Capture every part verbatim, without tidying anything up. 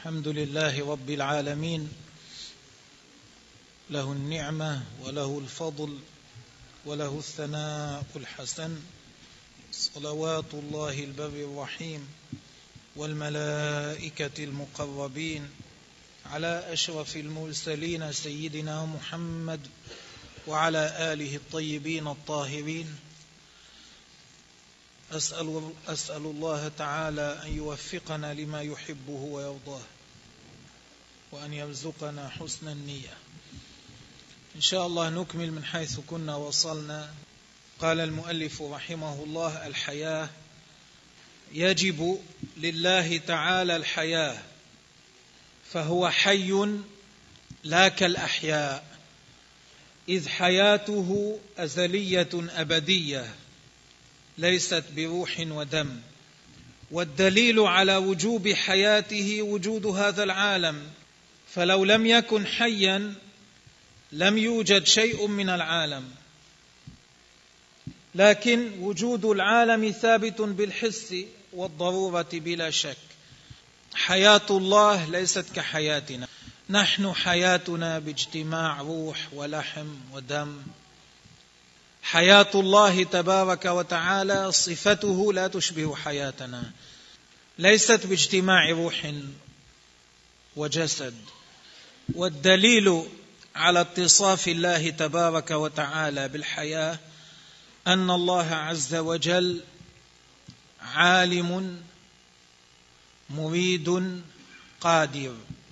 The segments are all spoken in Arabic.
الحمد لله رب العالمين، له النعمة وله الفضل وله الثناء الحسن، صلوات الله البر الرحيم والملائكة المقربين على أشرف المرسلين سيدنا محمد وعلى آله الطيبين الطاهرين. أسأل, أسأل الله تعالى أن يوفقنا لما يحبه ويرضاه وأن يرزقنا حسن النية. إن شاء الله نكمل من حيث كنا وصلنا. قال المؤلف رحمه الله: الحياة. يجب لله تعالى الحياة، فهو حي لا كالأحياء، إذ حياته أزلية أبدية ليست بروح ودم. والدليل على وجوب حياته وجود هذا العالم، فلو لم يكن حيا لم يوجد شيء من العالم. لكن وجود العالم ثابت بالحس والضرورة بلا شك. حياة الله ليست كحياتنا، نحن حياتنا باجتماع روح ولحم ودم. حياة الله تبارك وتعالى صفته لا تشبه حياتنا، ليست باجتماع روح وجسد. والدليل على اتصاف الله تبارك وتعالى بالحياة أن الله عز وجل عالم مريد قادر،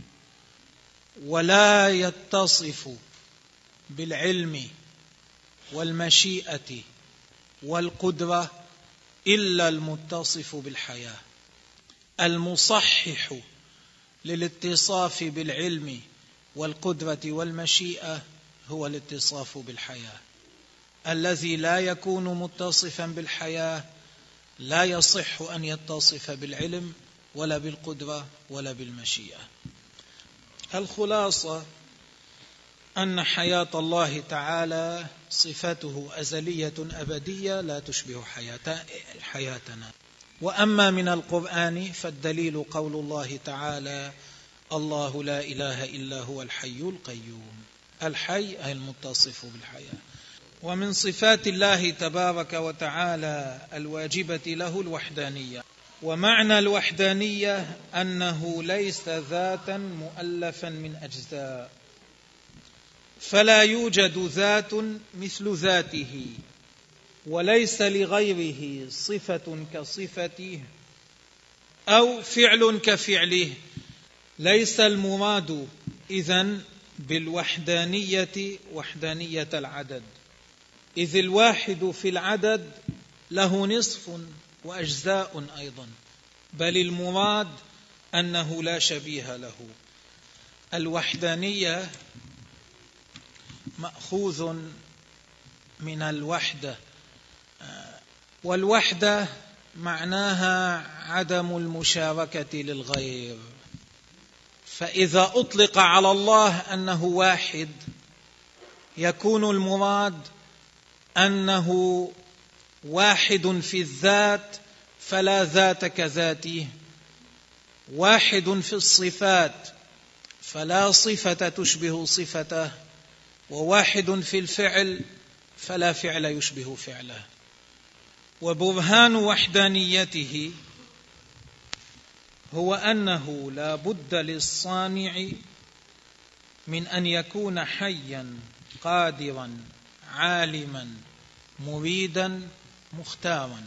ولا يتصف بالعلم والمشيئة والقدرة إلا المتصف بالحياة. المصحح للاتصاف بالعلم والقدرة والمشيئة هو الاتصاف بالحياة. الذي لا يكون متصفا بالحياة لا يصح أن يتصف بالعلم ولا بالقدرة ولا بالمشيئة. الخلاصة أن حياة الله تعالى صفته أزلية أبدية لا تشبه حياتنا. وأما من القرآن فالدليل قول الله تعالى: الله لا إله إلا هو الحي القيوم. الحي أي المتصف بالحياة. ومن صفات الله تبارك وتعالى الواجبة له الوحدانية. ومعنى الوحدانية أنه ليس ذاتا مؤلفا من أجزاء، فلا يوجد ذات مثل ذاته، وليس لغيره صفة كصفته أو فعل كفعله. ليس المراد إذن بالوحدانية وحدانية العدد، إذ الواحد في العدد له نصف وأجزاء أيضا، بل المراد أنه لا شبيه له. الوحدانية مأخوذ من الوحدة، والوحدة معناها عدم المشاركة للغير. فإذا أطلق على الله أنه واحد يكون المراد أنه واحد في الذات فلا ذات كذاته، واحد في الصفات فلا صفة تشبه صفته، وواحد في الفعل فلا فعل يشبه فعله. وبرهان وحدانيته هو أنه لا بد للصانع من أن يكون حيا قادرا عالما مريدا مختارا.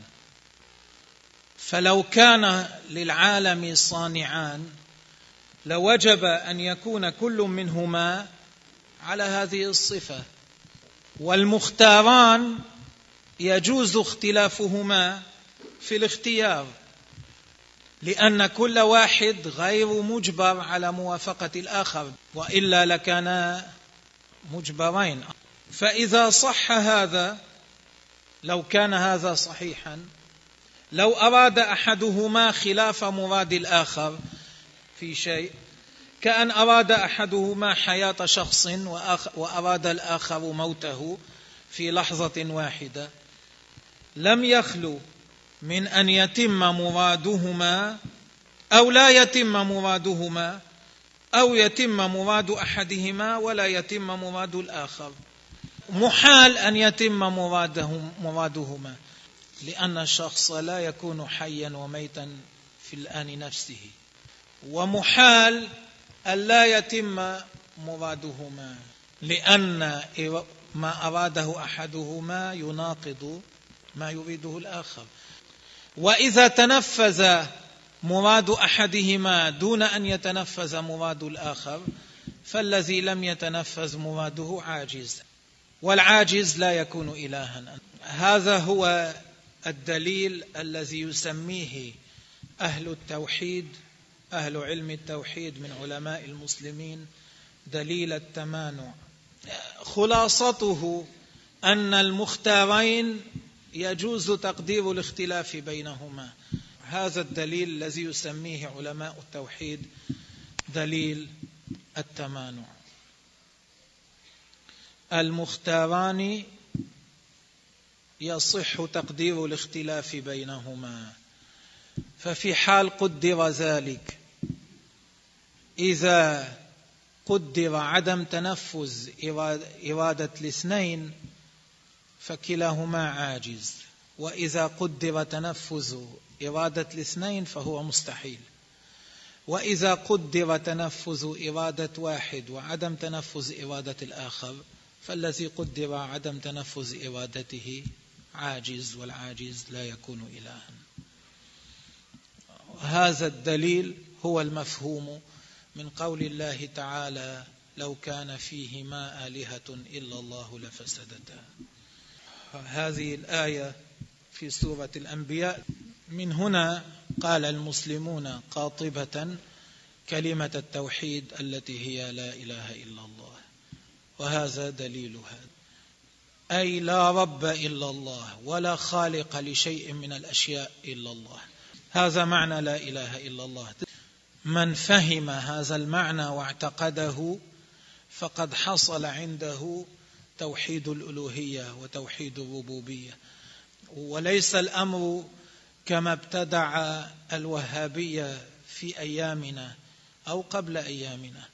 فلو كان للعالم صانعان لوجب أن يكون كل منهما على هذه الصفة، والمختاران يجوز اختلافهما في الاختيار، لأن كل واحد غير مجبر على موافقة الآخر، وإلا لكانا مجبرين. فإذا صح هذا، لو كان هذا صحيحا، لو أراد أحدهما خلاف مراد الآخر في شيء، كأن أراد أحدهما حياة شخص وأراد الآخر موته في لحظة واحدة، لم يخلو من أن يتم مرادهما أو لا يتم مرادهما، أو يتم مراد أحدهما ولا يتم مراد الآخر. محال أن يتم مرادهم مرادهما، لأن الشخص لا يكون حيا وميتا في الآن نفسه، ومحال أن لا يتم مرادهما، لأن ما أراده أحدهما يناقض ما يريده الآخر. وإذا تنفذ مراد أحدهما دون أن يتنفذ مراد الآخر، فالذي لم يتنفذ مراده عاجز، والعاجز لا يكون إلها. هذا هو الدليل الذي يسميه أهل التوحيد، أهل علم التوحيد من علماء المسلمين، دليل التمانع. خلاصته أن المختارين يجوز تقدير الاختلاف بينهما. هذا الدليل الذي يسميه علماء التوحيد دليل التمانع. المختاران يصح تقدير الاختلاف بينهما، ففي حال قدر ذلك، إذا قدر عدم تنفذ إرادة الاثنين فكلاهما عاجز، وإذا قدر تنفذ إرادة الاثنين فهو مستحيل، وإذا قدر تنفذ إرادة واحد وعدم تنفذ إرادة الآخر فالذي قدر عدم تنفذ إرادته عاجز، والعاجز لا يكون إلها. هذا الدليل هو المفهوم من قول الله تعالى: لو كان فيهما آلهة إلا الله لفسدتا. هذه الآية في سورة الأنبياء. من هنا قال المسلمون قاطبة كلمة التوحيد التي هي لا إله إلا الله، وهذا دليلها، أي لا رب إلا الله ولا خالق لشيء من الأشياء إلا الله. هذا معنى لا إله إلا الله. من فهم هذا المعنى واعتقده فقد حصل عنده توحيد الألوهية وتوحيد الربوبية. وليس الأمر كما ابتدع الوهابية في أيامنا أو قبل أيامنا،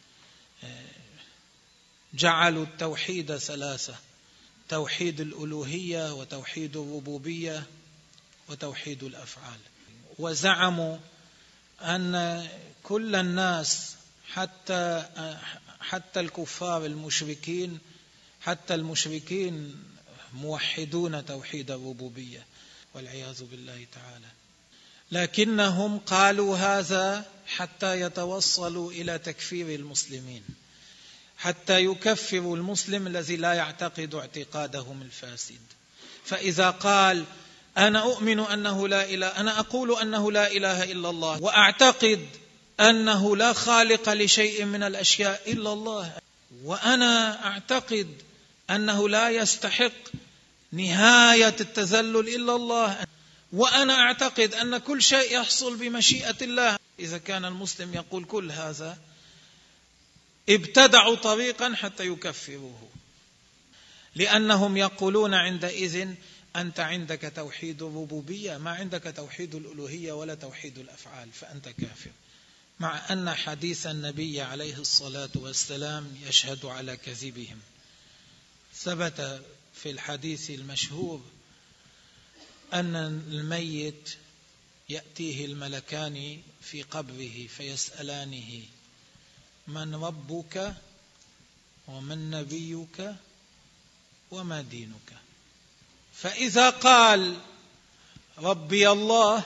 جعلوا التوحيد ثلاثة: توحيد الألوهية وتوحيد الربوبية وتوحيد الأفعال. وزعموا أن كل الناس حتى حتى الكفار المشركين حتى المشركين موحدون توحيد الربوبية والعياذ بالله تعالى، لكنهم قالوا هذا حتى يتوصلوا إلى تكفير المسلمين، حتى يكفروا المسلم الذي لا يعتقد اعتقادهم الفاسد. فإذا قال: أنا أؤمن أنه لا إله أنا أقول أنه لا إله إلا الله، وأعتقد أنه لا خالق لشيء من الأشياء إلا الله، وأنا أعتقد أنه لا يستحق نهاية التذلل إلا الله، وأنا أعتقد أن كل شيء يحصل بمشيئة الله. إذا كان المسلم يقول كل هذا، ابتدعوا طريقا حتى يكفروه، لأنهم يقولون عندئذ: أنت عندك توحيد الربوبية، ما عندك توحيد الألوهية ولا توحيد الأفعال، فأنت كافر. مع أن حديث النبي عليه الصلاة والسلام يشهد على كذبهم. ثبت في الحديث المشهور أن الميت يأتيه الملكان في قبره فيسألانه: من ربك ومن نبيك وما دينك؟ فإذا قال: ربي الله،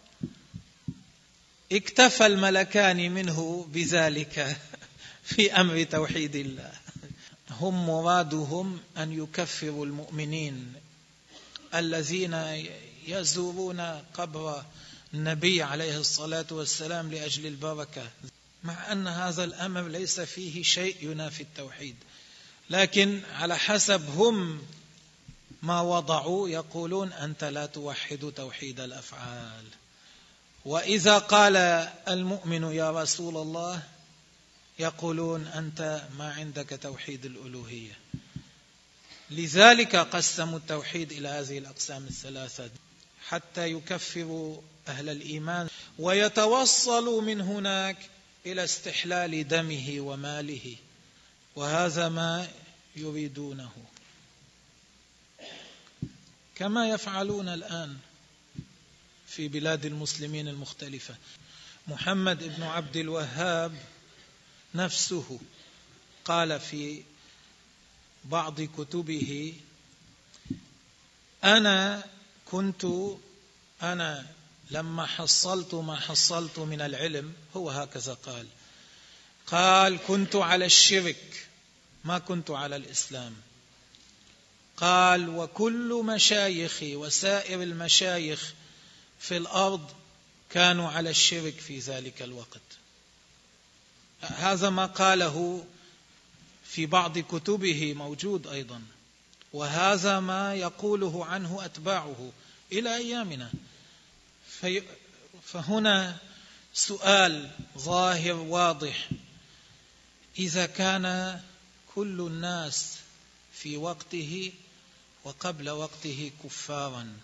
اكتفى الملكان منه بذلك في أمر توحيد الله. هم مرادهم أن يكفروا المؤمنين الذين يزورون قبر النبي عليه الصلاة والسلام لأجل البركة، مع أن هذا الأمر ليس فيه شيء ينافي التوحيد، لكن على حسب هم ما وضعوا يقولون: أنت لا توحد توحيد الأفعال. وإذا قال المؤمن: يا رسول الله، يقولون: أنت ما عندك توحيد الألوهية. لذلك قسموا التوحيد إلى هذه الأقسام الثلاثة حتى يكفروا أهل الإيمان ويتوصل من هناك إلى استحلال دمه وماله، وهذا ما يريدونه، كما يفعلون الآن في بلاد المسلمين المختلفة. محمد بن عبد الوهاب نفسه قال في بعض كتبه: أنا كنت أنا لما حصلت ما حصلت من العلم، هو هكذا قال قال كنت على الشرك ما كنت على الإسلام. قال: وكل مشايخي وسائر المشايخ في الأرض كانوا على الشرك في ذلك الوقت. هذا ما قاله في بعض كتبه، موجود أيضا، وهذا ما يقوله عنه أتباعه إلى أيامنا. فهنا سؤال ظاهر واضح: إذا كان كل الناس في وقته وقبل وقته كفارا،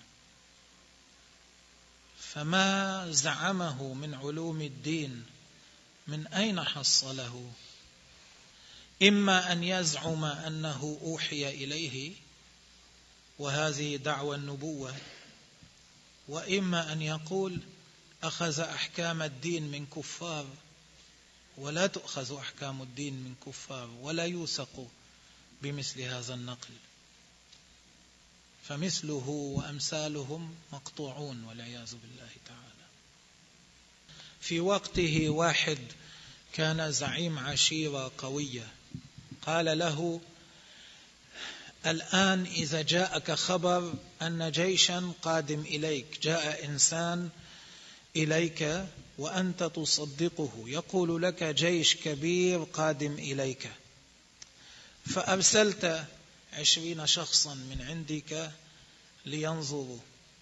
فما زعمه من علوم الدين من أين حصله؟ إما أن يزعم أنه أوحي إليه وهذه دعوى النبوة، وإما أن يقول أخذ أحكام الدين من كفار، ولا تؤخذ أحكام الدين من كفار ولا يوثق بمثل هذا النقل، فمثله وأمثالهم مقطوعون والعياذ بالله تعالى. في وقته واحد كان زعيم عشيرة قوية، قال له: الآن إذا جاءك خبر أن جيشا قادم إليك، جاء إنسان إليك وأنت تصدقه، يقول لك جيش كبير قادم إليك، فأرسلت عشرين شخصا من عندك لينظروا،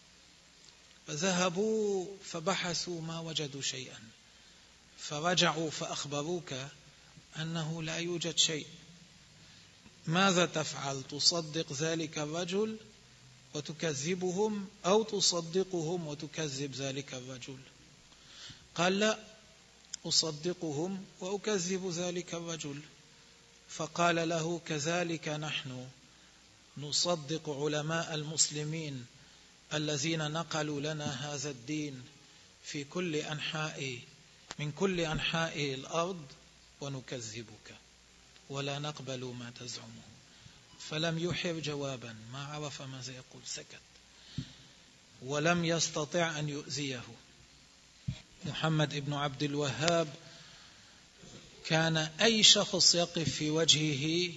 فذهبوا فبحثوا ما وجدوا شيئا، فرجعوا فأخبروك أنه لا يوجد شيء. ماذا تفعل؟ تصدق ذلك الرجل وتكذبهم، أو تصدقهم وتكذب ذلك الرجل؟ قال: لا، أصدقهم وأكذب ذلك الرجل. فقال له: كذلك نحن نصدق علماء المسلمين الذين نقلوا لنا هذا الدين في كل أنحاء من كل أنحاء الأرض، ونكذبك ولا نقبل ما تزعمه. فلم يحر جوابا، ما عرف ماذا يقول، سكت ولم يستطع أن يؤذيه. محمد بن عبد الوهاب كان أي شخص يقف في وجهه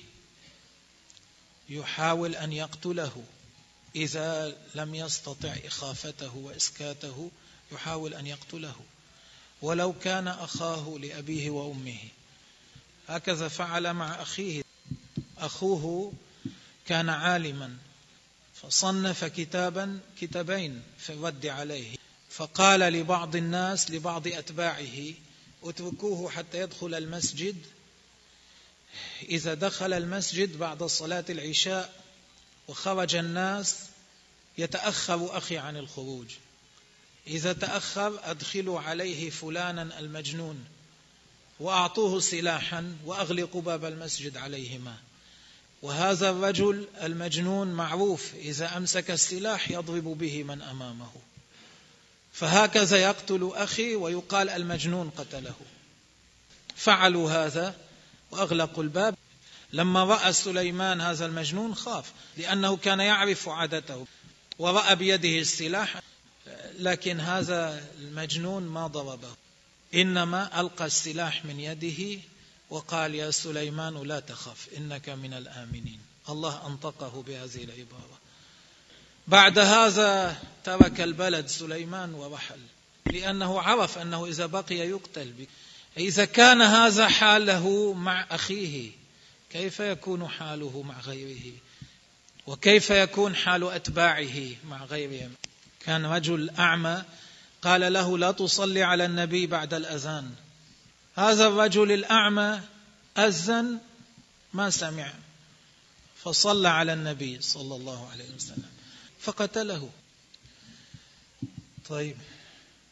يحاول أن يقتله، إذا لم يستطع إخافته وإسكاته يحاول أن يقتله، ولو كان أخاه لأبيه وأمه. هكذا فعل مع أخيه. أخوه كان عالما فصنف كتابا كتابين في الرد عليه، فقال لبعض الناس لبعض أتباعه: اتركوه حتى يدخل المسجد، إذا دخل المسجد بعد صلاة العشاء وخرج الناس يتأخر أخي عن الخروج، إذا تأخر أدخلوا عليه فلانا المجنون وأعطوه سلاحا وأغلقوا باب المسجد عليهما. وهذا الرجل المجنون معروف، إذا أمسك السلاح يضرب به من أمامه، فهكذا يقتل أخي ويقال المجنون قتله. فعلوا هذا وأغلقوا الباب. لما رأى سليمان هذا المجنون خاف، لأنه كان يعرف عادته، ورأى بيده السلاح، لكن هذا المجنون ما ضربه، إنما ألقى السلاح من يده وقال: يا سليمان لا تخف إنك من الآمنين. الله أنطقه بهذه العبارة. بعد هذا ترك البلد سليمان ورحل، لأنه عرف أنه إذا بقي يقتل. إذا كان هذا حاله مع أخيه، كيف يكون حاله مع غيره؟ وكيف يكون حال أتباعه مع غيرهم؟ كان رجل أعمى قال له: لا تصلي على النبي بعد الأذان. هذا الرجل الأعمى أذن ما سمع، فصلى على النبي صلى الله عليه وسلم فقتله. طيب،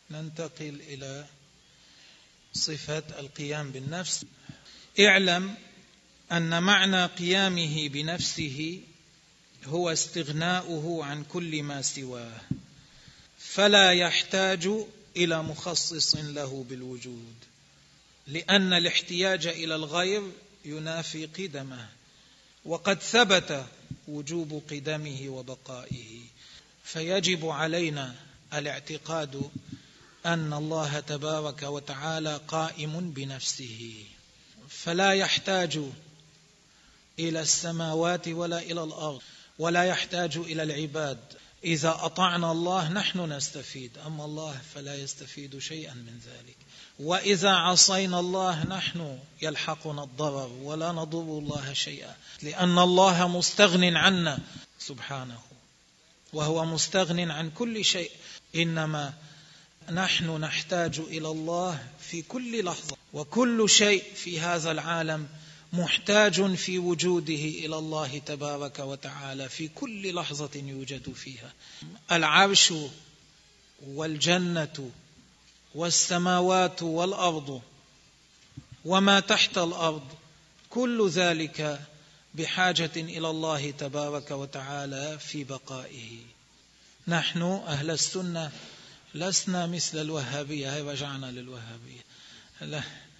ننتقل إلى صفة القيام بالنفس. اعلم أن معنى قيامه بنفسه هو استغناؤه عن كل ما سواه، فلا يحتاج إلى مخصص له بالوجود، لأن الاحتياج إلى الغير ينافي قدمه، وقد ثبت وجوب قدمه وبقائه. فيجب علينا الاعتقاد أن الله تبارك وتعالى قائم بنفسه، فلا يحتاج إلى السماوات ولا إلى الأرض، ولا يحتاج إلى العباد. إذا أطعنا الله نحن نستفيد، أما الله فلا يستفيد شيئا من ذلك. وإذا عصينا الله نحن يلحقنا الضرر ولا نضر الله شيئا، لأن الله مستغن عنا سبحانه، وهو مستغن عن كل شيء. إنما نحن نحتاج إلى الله في كل لحظة، وكل شيء في هذا العالم محتاج في وجوده إلى الله تبارك وتعالى في كل لحظة يوجد فيها. العرش والجنة والسماوات والأرض وما تحت الأرض، كل ذلك بحاجة إلى الله تبارك وتعالى في بقائه. نحن أهل السنة لسنا مثل الوهابية، هاي رجعنا للوهابية. لا،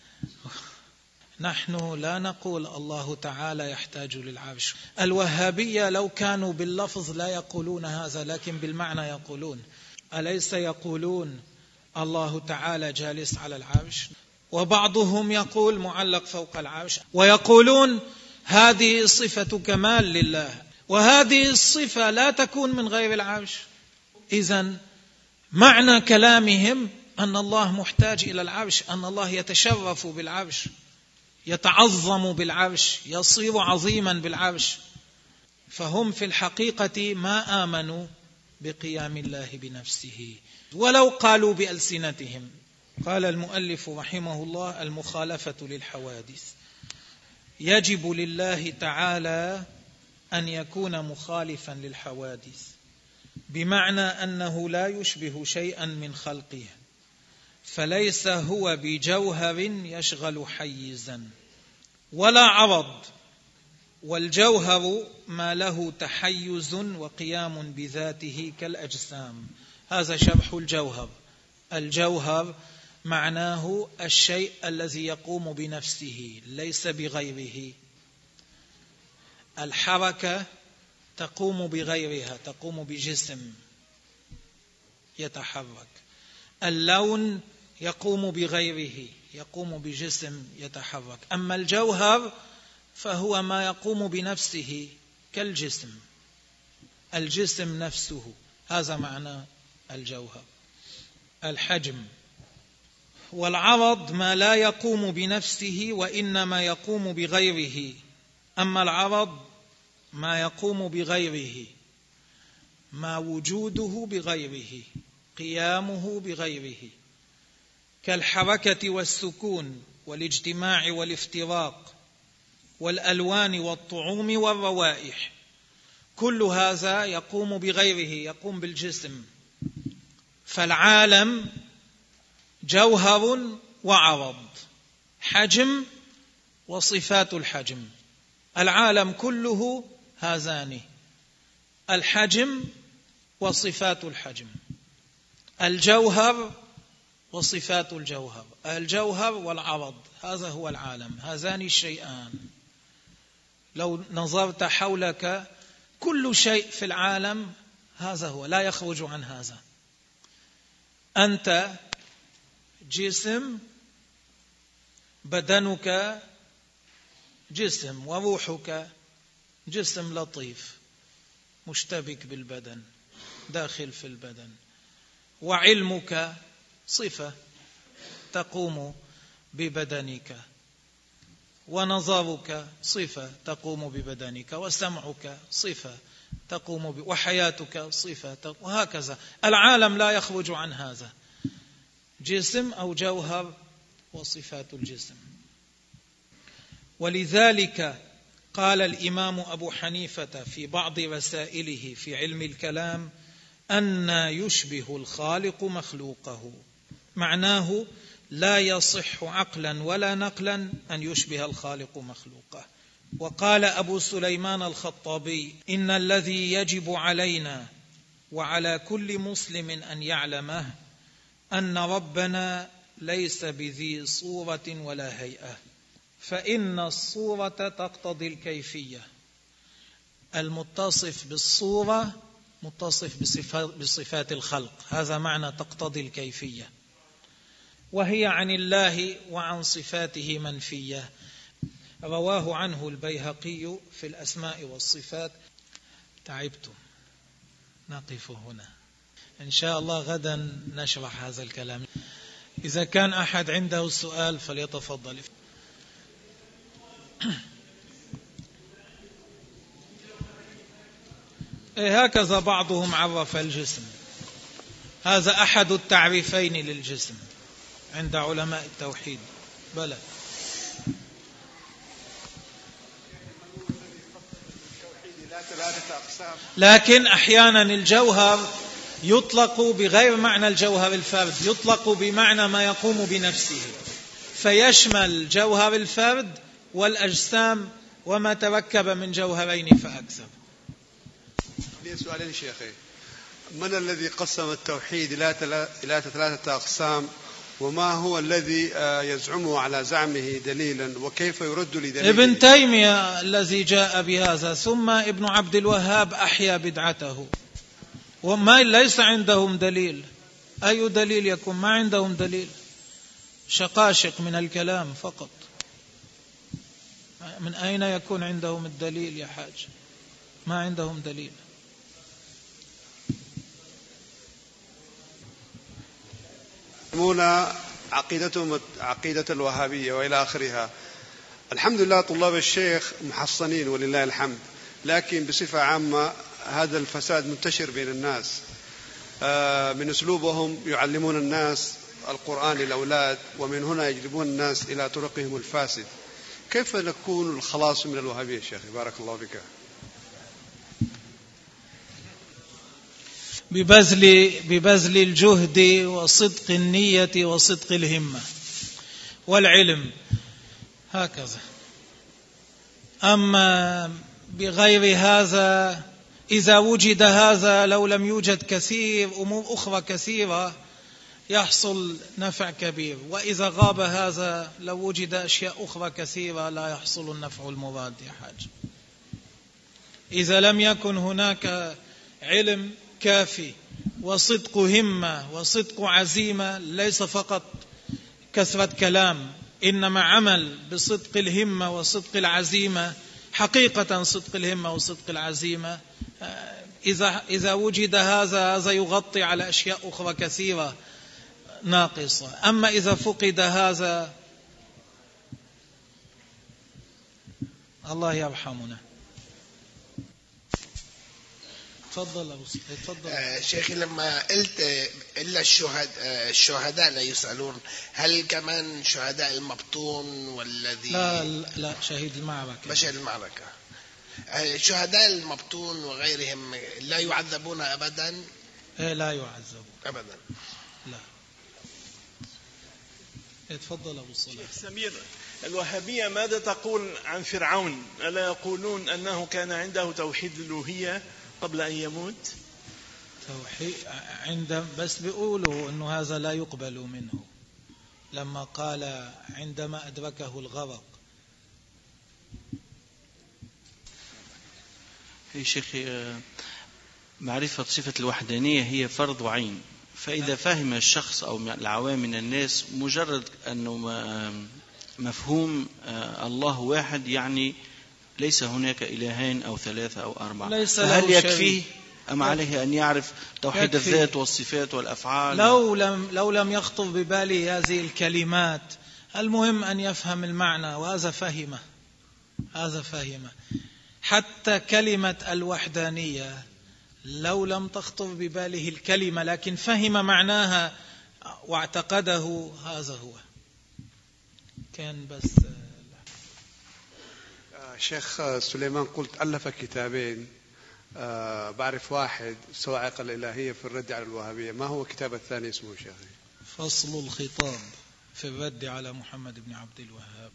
نحن لا نقول الله تعالى يحتاج للعرش. الوهابية لو كانوا باللفظ لا يقولون هذا، لكن بالمعنى يقولون. أليس يقولون الله تعالى جالس على العرش؟ وبعضهم يقول معلق فوق العرش، ويقولون هذه صفة كمال لله، وهذه الصفة لا تكون من غير العرش. إذن معنى كلامهم أن الله محتاج إلى العرش، أن الله يتشرف بالعرش، يتعظم بالعرش، يصير عظيما بالعرش. فهم في الحقيقة ما آمنوا بقيام الله بنفسه ولو قالوا بألسنتهم. قال المؤلف رحمه الله: المخالفة للحوادث. يجب لله تعالى أن يكون مخالفا للحوادث، بمعنى أنه لا يشبه شيئا من خلقه، فليس هو بجوهر يشغل حيزا ولا عرض. والجوهر ما له تحيز وقيام بذاته كالأجسام. هذا شرح الجوهر. الجوهر معناه الشيء الذي يقوم بنفسه ليس بغيره. الحركة تقوم بغيرها، تقوم بجسم يتحرك. اللون يقوم بغيره، يقوم بجسم يتحرك. أما الجوهر فهو ما يقوم بنفسه كالجسم، الجسم نفسه. هذا معنى الجوهر. الحجم والعرض ما لا يقوم بنفسه وإنما يقوم بغيره. أما العرض ما يقوم بغيره، ما وجوده بغيره، قيامه بغيره، كالحركة والسكون والاجتماع والافتراق والألوان والطعوم والروائح. كل هذا يقوم بغيره، يقوم بالجسم. فالعالم جوهر وعرض، حجم وصفات الحجم. العالم كله هذان: الحجم وصفات الحجم، الجوهر وصفات الجوهر. الجوهر والعرض، هذا هو العالم، هذان الشيئان. لو نظرت حولك كل شيء في العالم هذا هو، لا يخرج عن هذا. أنت جسم، بدنك جسم، وروحك جسم لطيف مشتبك بالبدن، داخل في البدن. وعلمك صفة تقوم ببدنك، ونظرك صفة تقوم ببدنك، وسمعك صفة تقوم ب... وحياتك صفة تقوم... وهكذا. العالم لا يخرج عن هذا، جسم أو جوهر وصفات الجسم. ولذلك قال الإمام أبو حنيفة في بعض رسائله في علم الكلام: أن يشبه الخالق مخلوقه. معناه لا يصح عقلا ولا نقلا أن يشبه الخالق مخلوقه. وقال أبو سليمان الخطابي: إن الذي يجب علينا وعلى كل مسلم أن يعلمه أن ربنا ليس بذي صورة ولا هيئة، فإن الصورة تقتضي الكيفية. المتصف بالصورة متصف بصفات الخلق، هذا معنى تقتضي الكيفية، وهي عن الله وعن صفاته منفية. رواه عنه البيهقي في الأسماء والصفات. تعبتم، نقف هنا إن شاء الله، غدا نشرح هذا الكلام. إذا كان أحد عنده سؤال فليتفضل. هكذا بعضهم عرف الجسم، هذا أحد التعريفين للجسم عند علماء التوحيد. بلى، لكن أحيانا الجوهر يطلق بغير معنى الجوهر الفرد، يطلق بمعنى ما يقوم بنفسه، فيشمل جوهر الفرد والأجسام وما تركب من جوهرين فأكثر. لي سؤالين شيخي: من الذي قسم التوحيد إلى ثلاثة أقسام؟ وما هو الذي يزعمه على زعمه دليلا؟ وكيف يرد لدليله؟ ابن تيمية الذي جاء بهذا، ثم ابن عبد الوهاب أحيا بدعته، وما ليس عندهم دليل. أي دليل يكون؟ ما عندهم دليل، شقاشق من الكلام فقط. من أين يكون عندهم الدليل يا حاج؟ ما عندهم دليل. يسمون عقيدتهم عقيدة الوهابية وإلى آخرها. الحمد لله طلاب الشيخ محصنين ولله الحمد، لكن بصفة عامة هذا الفساد منتشر بين الناس. من أسلوبهم يعلمون الناس القرآن للأولاد، ومن هنا يجلبون الناس إلى طرقهم الفاسد. كيف نكون الخلاص من الوهابية شيخ؟ بارك الله بك. ببذل ببذل الجهد وصدق النية وصدق الهمة والعلم، هكذا. أما بغير هذا، إذا وجد هذا لو لم يوجد كثير أمور أخرى كثيرة يحصل نفع كبير، وإذا غاب هذا لو وجد أشياء أخرى كثيرة لا يحصل النفع المراد يا حاج. إذا لم يكن هناك علم كافي وصدق همة وصدق عزيمة، ليس فقط كثرة كلام، إنما عمل بصدق الهمة وصدق العزيمة، حقيقة صدق الهمة وصدق العزيمة. إذا إذا وجد هذا هذا يغطي على أشياء أخرى كثيرة ناقصة. أما إذا فقد هذا، الله يرحمنا. تفضل أبو سعيد، تفضل. آه شيخي، لما قلت إلا الشهداء الشهداء لا يسألون، هل كمان شهداء المبطون والذي لا لا شهيد المعركة، مشهد المعركة، آه شهداء المبطون وغيرهم لا يعذبون أبدا؟ إيه لا يعذبون أبدا. لا. تفضل أبو صلاح. شيخ سمير، الوهابية ماذا تقول عن فرعون؟ ألا يقولون أنه كان عنده توحيد الألوهية قبل أن يموت؟ توحيد عند بس بيقولوا أنه هذا لا يقبل منه، لما قال عندما أدركه الغرق. يا شيخي، معرفة صفة الوحدانية هي فرض وعين، فإذا فهم الشخص أو العوام من الناس مجرد أنه مفهوم الله واحد، يعني ليس هناك إلهين أو ثلاثة أو أربعة، فهل يكفيه أم عليه أن يعرف توحيد يكفي. الذات والصفات والأفعال؟ لو لم, لو لم يخطر بباله هذه الكلمات، المهم أن يفهم المعنى، وهذا فهمه هذا فهمه حتى كلمة الوحدانية لو لم تخطر بباله الكلمة لكن فهم معناها واعتقده، هذا هو كان. بس شيخ سليمان قلت ألف كتابين، أه بعرف واحد صواعق الإلهية في الرد على الوهابية، ما هو الكتاب الثاني اسمه شيخي؟ فصل الخطاب في الرد على محمد بن عبد الوهاب.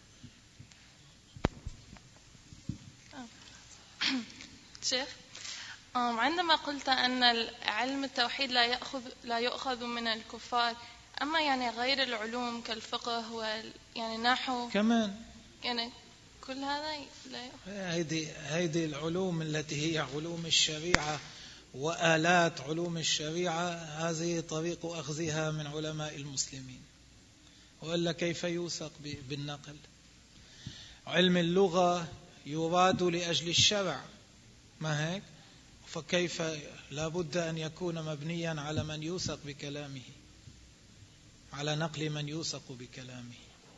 شيخ، عندما قلت أن علم التوحيد لا يأخذ لا يؤخذ من الكفار، أما يعني غير العلوم كالفقه وال يعني نحو كمان يعني كل هذا لا هيدي هيدي العلوم التي هي علوم الشريعة وآلات علوم الشريعة، هذه طريق أخذها من علماء المسلمين، وإلا كيف يوثق بالنقل؟ علم اللغة يراد لأجل الشرع، ما هيك؟ فكيف لا بد أن يكون مبنيا على من يوثق بكلامه، على نقل من يوثق بكلامه.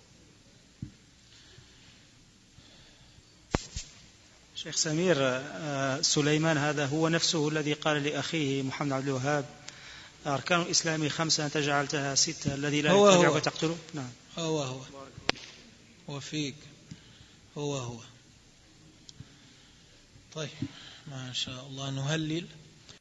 شيخ سمير، سليمان هذا هو نفسه الذي قال لأخيه محمد عبد الوهاب أركان الإسلام خمسة أنت جعلتها ستة، الذي لا يتبعك تقتله. نعم، هو هو وفيك هو هو. طيب ما شاء الله، نهلل.